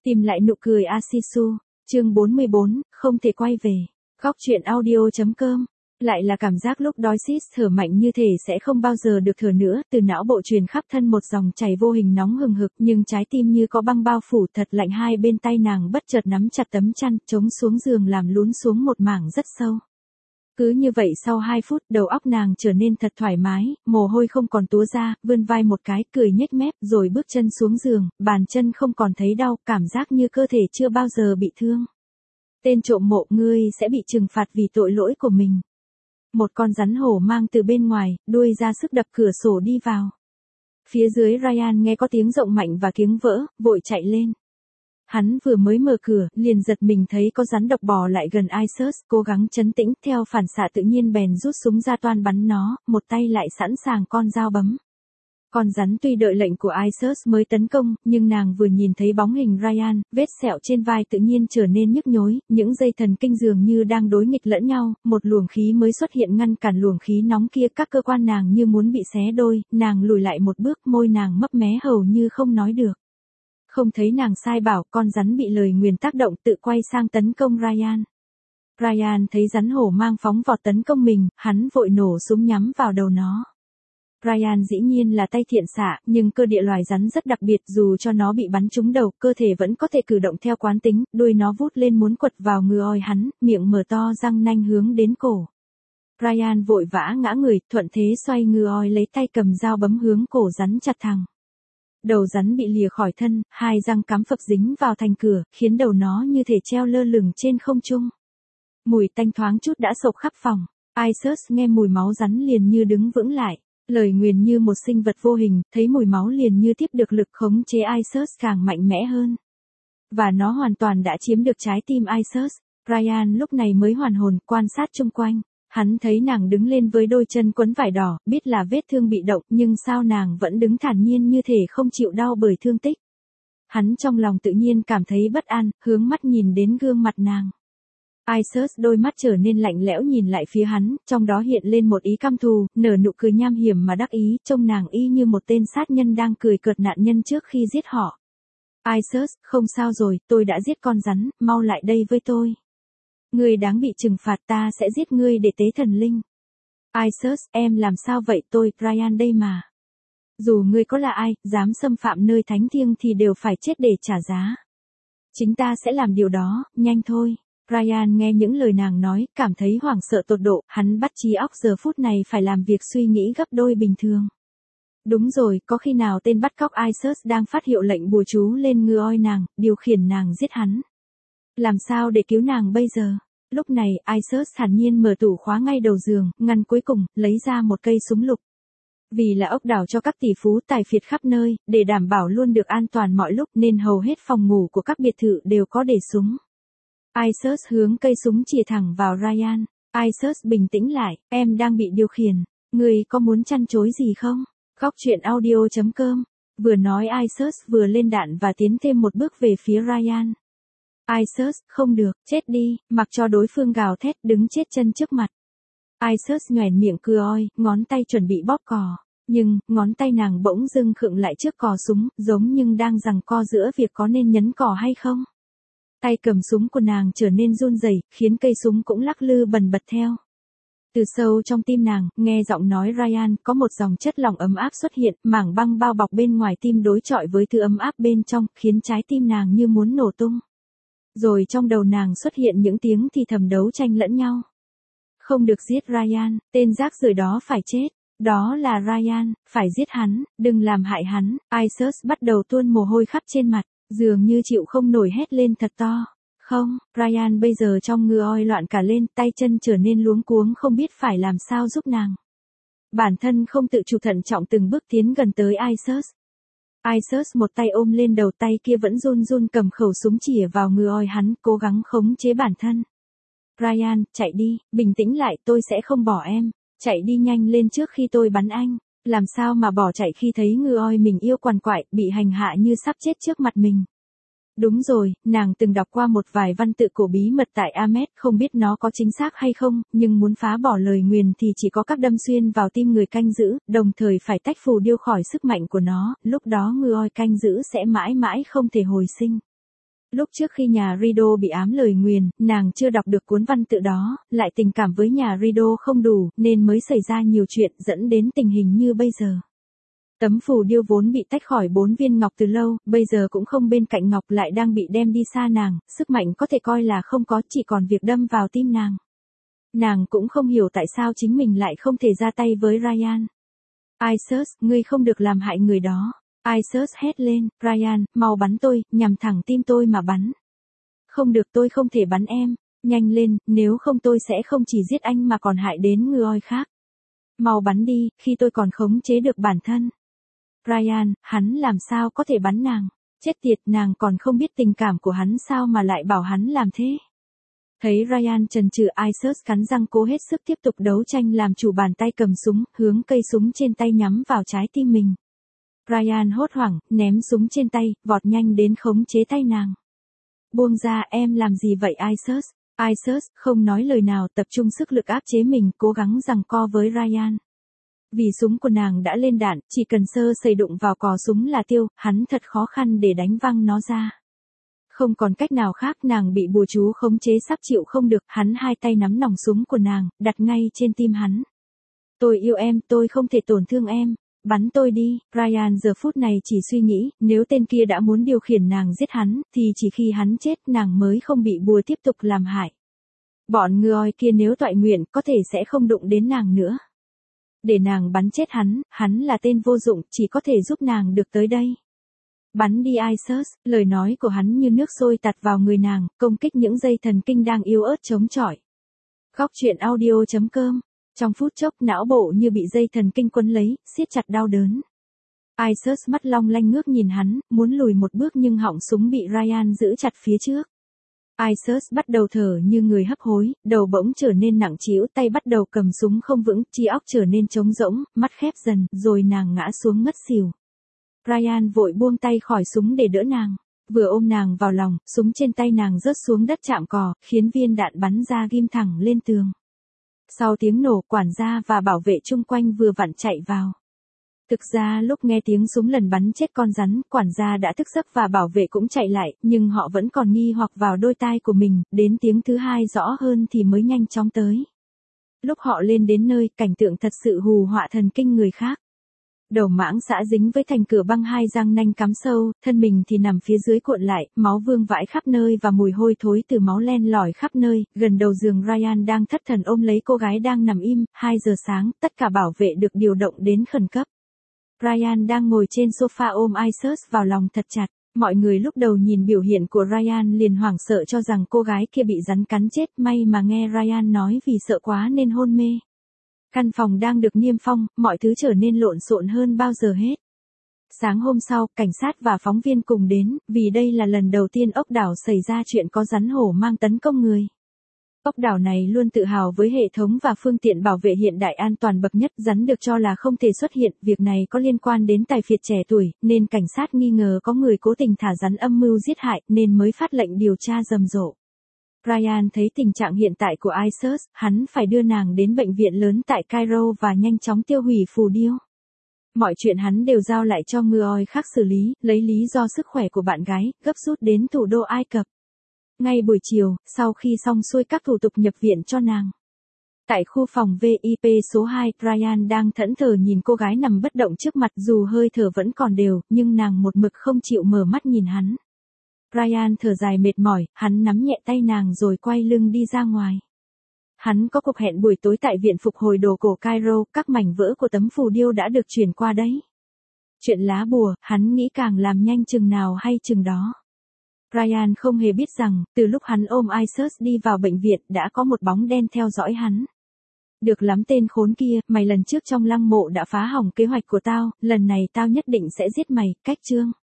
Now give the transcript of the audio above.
Tìm lại nụ cười Asisu, chương 44, không thể quay về. Góc truyện audio.com. Lại là cảm giác lúc đói xít thở mạnh như thể sẽ không bao giờ được thở nữa, từ não bộ truyền khắp thân một dòng chảy vô hình nóng hừng hực, nhưng trái tim như có băng bao phủ thật lạnh. Hai bên tay nàng bất chợt nắm chặt tấm chăn, chống xuống giường làm lún xuống một mảng rất sâu. Cứ như vậy sau 2 phút, đầu óc nàng trở nên thật thoải mái, mồ hôi không còn túa ra, vươn vai một cái, cười nhếch mép, rồi bước chân xuống giường, bàn chân không còn thấy đau, cảm giác như cơ thể chưa bao giờ bị thương. Tên trộm mộ, ngươi sẽ bị trừng phạt vì tội lỗi của mình. Một con rắn hổ mang từ bên ngoài, đuôi ra sức đập cửa sổ đi vào. Phía dưới Ryan nghe có tiếng rộng mạnh và kiếng vỡ, vội chạy lên. Hắn vừa mới mở cửa, liền giật mình thấy có rắn độc bò lại gần Isus, cố gắng trấn tĩnh, theo phản xạ tự nhiên bèn rút súng ra toan bắn nó, một tay lại sẵn sàng con dao bấm. Con rắn tuy đợi lệnh của Isus mới tấn công, nhưng nàng vừa nhìn thấy bóng hình Ryan, vết sẹo trên vai tự nhiên trở nên nhức nhối, những dây thần kinh dường như đang đối nghịch lẫn nhau, một luồng khí mới xuất hiện ngăn cản luồng khí nóng kia, các cơ quan nàng như muốn bị xé đôi, nàng lùi lại một bước, môi nàng mấp mé hầu như không nói được. Không thấy nàng sai bảo, con rắn bị lời nguyền tác động tự quay sang tấn công Ryan. Ryan thấy rắn hổ mang phóng vọt tấn công mình, hắn vội nổ súng nhắm vào đầu nó. Ryan dĩ nhiên là tay thiện xạ, nhưng cơ địa loài rắn rất đặc biệt, dù cho nó bị bắn trúng đầu, cơ thể vẫn có thể cử động theo quán tính, đuôi nó vút lên muốn quật vào ngư oi hắn, miệng mở to răng nanh hướng đến cổ. Ryan vội vã ngã người, thuận thế xoay ngư oi lấy tay cầm dao bấm hướng cổ rắn chặt thẳng. Đầu rắn bị lìa khỏi thân, hai răng cắm phập dính vào thành cửa, khiến đầu nó như thể treo lơ lửng trên không trung. Mùi tanh thoáng chút đã sộc khắp phòng. Isus nghe mùi máu rắn liền như đứng vững lại. Lời nguyền như một sinh vật vô hình, thấy mùi máu liền như tiếp được lực khống chế Isus càng mạnh mẽ hơn. Và nó hoàn toàn đã chiếm được trái tim Isus. Ryan lúc này mới hoàn hồn, quan sát chung quanh. Hắn thấy nàng đứng lên với đôi chân quấn vải đỏ, biết là vết thương bị động, nhưng sao nàng vẫn đứng thản nhiên như thể không chịu đau bởi thương tích. Hắn trong lòng tự nhiên cảm thấy bất an, hướng mắt nhìn đến gương mặt nàng. Isus đôi mắt trở nên lạnh lẽo nhìn lại phía hắn, trong đó hiện lên một ý căm thù, nở nụ cười nham hiểm mà đắc ý, trông nàng y như một tên sát nhân đang cười cợt nạn nhân trước khi giết họ. Isus, không sao rồi, tôi đã giết con rắn, mau lại đây với tôi. Ngươi đáng bị trừng phạt, ta sẽ giết ngươi để tế thần linh. Isus, em làm sao vậy, tôi, Ryan đây mà. Dù ngươi có là ai, dám xâm phạm nơi thánh thiêng thì đều phải chết để trả giá. Chính ta sẽ làm điều đó, nhanh thôi. Ryan nghe những lời nàng nói, cảm thấy hoảng sợ tột độ, hắn bắt trí óc giờ phút này phải làm việc suy nghĩ gấp đôi bình thường. Đúng rồi, có khi nào tên bắt cóc Isus đang phát hiệu lệnh bùa chú lên ngư oi nàng, điều khiển nàng giết hắn. Làm sao để cứu nàng bây giờ? Lúc này, Isus thản nhiên mở tủ khóa ngay đầu giường, ngăn cuối cùng, lấy ra một cây súng lục. Vì là ốc đảo cho các tỷ phú tài phiệt khắp nơi, để đảm bảo luôn được an toàn mọi lúc nên hầu hết phòng ngủ của các biệt thự đều có để súng. Isus hướng cây súng chĩa thẳng vào Ryan. Isus bình tĩnh lại, em đang bị điều khiển. Người có muốn chăn chối gì không? Góc truyện audio.com. Vừa nói Isus vừa lên đạn và tiến thêm một bước về phía Ryan. Isus, không được, chết đi, mặc cho đối phương gào thét đứng chết chân trước mặt. Isus nhoẻn miệng cười oi, ngón tay chuẩn bị bóp cò. Nhưng, ngón tay nàng bỗng dưng khựng lại trước cò súng, giống nhưng đang giằng co giữa việc có nên nhấn cò hay không. Tay cầm súng của nàng trở nên run rẩy, khiến cây súng cũng lắc lư bần bật theo. Từ sâu trong tim nàng, nghe giọng nói Ryan, có một dòng chất lỏng ấm áp xuất hiện, mảng băng bao bọc bên ngoài tim đối chọi với thứ ấm áp bên trong, khiến trái tim nàng như muốn nổ tung. Rồi trong đầu nàng xuất hiện những tiếng thì thầm đấu tranh lẫn nhau. Không được giết Ryan, tên rác rưởi đó phải chết. Đó là Ryan, phải giết hắn, đừng làm hại hắn. Isus bắt đầu tuôn mồ hôi khắp trên mặt, dường như chịu không nổi hét lên thật to. Không, Ryan bây giờ trong ngư oi loạn cả lên, tay chân trở nên luống cuống không biết phải làm sao giúp nàng. Bản thân không tự chủ thận trọng từng bước tiến gần tới Isus. Isus một tay ôm lên đầu, tay kia vẫn run run cầm khẩu súng chĩa vào ngư oi hắn, cố gắng khống chế bản thân. Ryan, chạy đi, bình tĩnh lại, tôi sẽ không bỏ em. Chạy đi nhanh lên trước khi tôi bắn anh. Làm sao mà bỏ chạy khi thấy ngư oi mình yêu quằn quại, bị hành hạ như sắp chết trước mặt mình. Đúng rồi, nàng từng đọc qua một vài văn tự cổ bí mật tại Ahmed, không biết nó có chính xác hay không, nhưng muốn phá bỏ lời nguyền thì chỉ có các đâm xuyên vào tim người canh giữ, đồng thời phải tách phù điêu khỏi sức mạnh của nó, lúc đó ngư oi canh giữ sẽ mãi mãi không thể hồi sinh. Lúc trước khi nhà Rido bị ám lời nguyền, nàng chưa đọc được cuốn văn tự đó, lại tình cảm với nhà Rido không đủ, nên mới xảy ra nhiều chuyện dẫn đến tình hình như bây giờ. Tấm phù điêu vốn bị tách khỏi 4 viên ngọc từ lâu, bây giờ cũng không bên cạnh ngọc lại đang bị đem đi xa nàng, sức mạnh có thể coi là không có, chỉ còn việc đâm vào tim nàng. Nàng cũng không hiểu tại sao chính mình lại không thể ra tay với Ryan. Isus, ngươi không được làm hại người đó. Isus hét lên, Ryan, mau bắn tôi, nhằm thẳng tim tôi mà bắn. Không được, tôi không thể bắn em, nhanh lên, nếu không tôi sẽ không chỉ giết anh mà còn hại đến người khác. Mau bắn đi, khi tôi còn khống chế được bản thân. Ryan, hắn làm sao có thể bắn nàng? Chết tiệt, nàng còn không biết tình cảm của hắn sao mà lại bảo hắn làm thế? Thấy Ryan chần chừ, Isus cắn răng cố hết sức tiếp tục đấu tranh làm chủ bàn tay cầm súng, hướng cây súng trên tay nhắm vào trái tim mình. Ryan hốt hoảng, ném súng trên tay, vọt nhanh đến khống chế tay nàng. Buông ra, em làm gì vậy Isus? Isus không nói lời nào, tập trung sức lực áp chế mình, cố gắng giằng co với Ryan. Vì súng của nàng đã lên đạn, chỉ cần sơ sẩy đụng vào cò súng là tiêu, hắn thật khó khăn để đánh văng nó ra. Không còn cách nào khác, nàng bị bùa chú khống chế sắp chịu không được, hắn hai tay nắm nòng súng của nàng, đặt ngay trên tim hắn. Tôi yêu em, tôi không thể tổn thương em. Bắn tôi đi, Ryan giờ phút này chỉ suy nghĩ, nếu tên kia đã muốn điều khiển nàng giết hắn, thì chỉ khi hắn chết nàng mới không bị bùa tiếp tục làm hại. Bọn người kia nếu toại nguyện có thể sẽ không đụng đến nàng nữa. Để nàng bắn chết hắn là tên vô dụng, chỉ có thể giúp nàng được tới đây. Bắn đi Isus, lời nói của hắn như nước sôi tạt vào người nàng, công kích những dây thần kinh đang yếu ớt chống chọi. Góc truyện audio.com. Trong phút chốc não bộ như bị dây thần kinh quấn lấy, siết chặt đau đớn. Isus mắt long lanh ngước nhìn hắn, muốn lùi một bước nhưng họng súng bị Ryan giữ chặt phía trước. Isus bắt đầu thở như người hấp hối, đầu bỗng trở nên nặng trĩu, tay bắt đầu cầm súng không vững, trí óc trở nên trống rỗng, mắt khép dần, rồi nàng ngã xuống ngất xỉu. Ryan vội buông tay khỏi súng để đỡ nàng. Vừa ôm nàng vào lòng, súng trên tay nàng rớt xuống đất chạm cò, khiến viên đạn bắn ra ghim thẳng lên tường. Sau tiếng nổ, quản gia và bảo vệ chung quanh vừa vặn chạy vào. Thực ra lúc nghe tiếng súng lần bắn chết con rắn, quản gia đã thức giấc và bảo vệ cũng chạy lại, nhưng họ vẫn còn nghi hoặc vào đôi tai của mình, đến tiếng thứ hai rõ hơn thì mới nhanh chóng tới. Lúc họ lên đến nơi, cảnh tượng thật sự hù họa thần kinh người khác. Đầu mãng xã dính với thành cửa băng, hai răng nanh cắm sâu, thân mình thì nằm phía dưới cuộn lại, máu vương vãi khắp nơi và mùi hôi thối từ máu len lỏi khắp nơi. Gần đầu giường Ryan đang thất thần ôm lấy cô gái đang nằm im. 2 giờ sáng, tất cả bảo vệ được điều động đến khẩn cấp. Ryan đang ngồi trên sofa ôm Isus vào lòng thật chặt. Mọi người lúc đầu nhìn biểu hiện của Ryan liền hoảng sợ cho rằng cô gái kia bị rắn cắn chết, may mà nghe Ryan nói vì sợ quá nên hôn mê. Căn phòng đang được niêm phong, mọi thứ trở nên lộn xộn hơn bao giờ hết. Sáng hôm sau, cảnh sát và phóng viên cùng đến, vì đây là lần đầu tiên ốc đảo xảy ra chuyện có rắn hổ mang tấn công người. Ốc đảo này luôn tự hào với hệ thống và phương tiện bảo vệ hiện đại an toàn bậc nhất. Rắn được cho là không thể xuất hiện, việc này có liên quan đến tài phiệt trẻ tuổi, nên cảnh sát nghi ngờ có người cố tình thả rắn âm mưu giết hại, nên mới phát lệnh điều tra rầm rộ. Ryan thấy tình trạng hiện tại của Isus, hắn phải đưa nàng đến bệnh viện lớn tại Cairo và nhanh chóng tiêu hủy phù điêu. Mọi chuyện hắn đều giao lại cho người khác xử lý, lấy lý do sức khỏe của bạn gái, gấp rút đến thủ đô Ai Cập. Ngay buổi chiều, sau khi xong xuôi các thủ tục nhập viện cho nàng. Tại khu phòng VIP số 2, Ryan đang thẫn thờ nhìn cô gái nằm bất động trước mặt, dù hơi thở vẫn còn đều, nhưng nàng một mực không chịu mở mắt nhìn hắn. Ryan thở dài mệt mỏi, hắn nắm nhẹ tay nàng rồi quay lưng đi ra ngoài. Hắn có cuộc hẹn buổi tối tại viện phục hồi đồ cổ Cairo, các mảnh vỡ của tấm phù điêu đã được chuyển qua đấy. Chuyện lá bùa, hắn nghĩ càng làm nhanh chừng nào hay chừng đó. Ryan không hề biết rằng, từ lúc hắn ôm Isus đi vào bệnh viện đã có một bóng đen theo dõi hắn. Được lắm tên khốn kia, mày lần trước trong lăng mộ đã phá hỏng kế hoạch của tao, lần này tao nhất định sẽ giết mày, cách chương.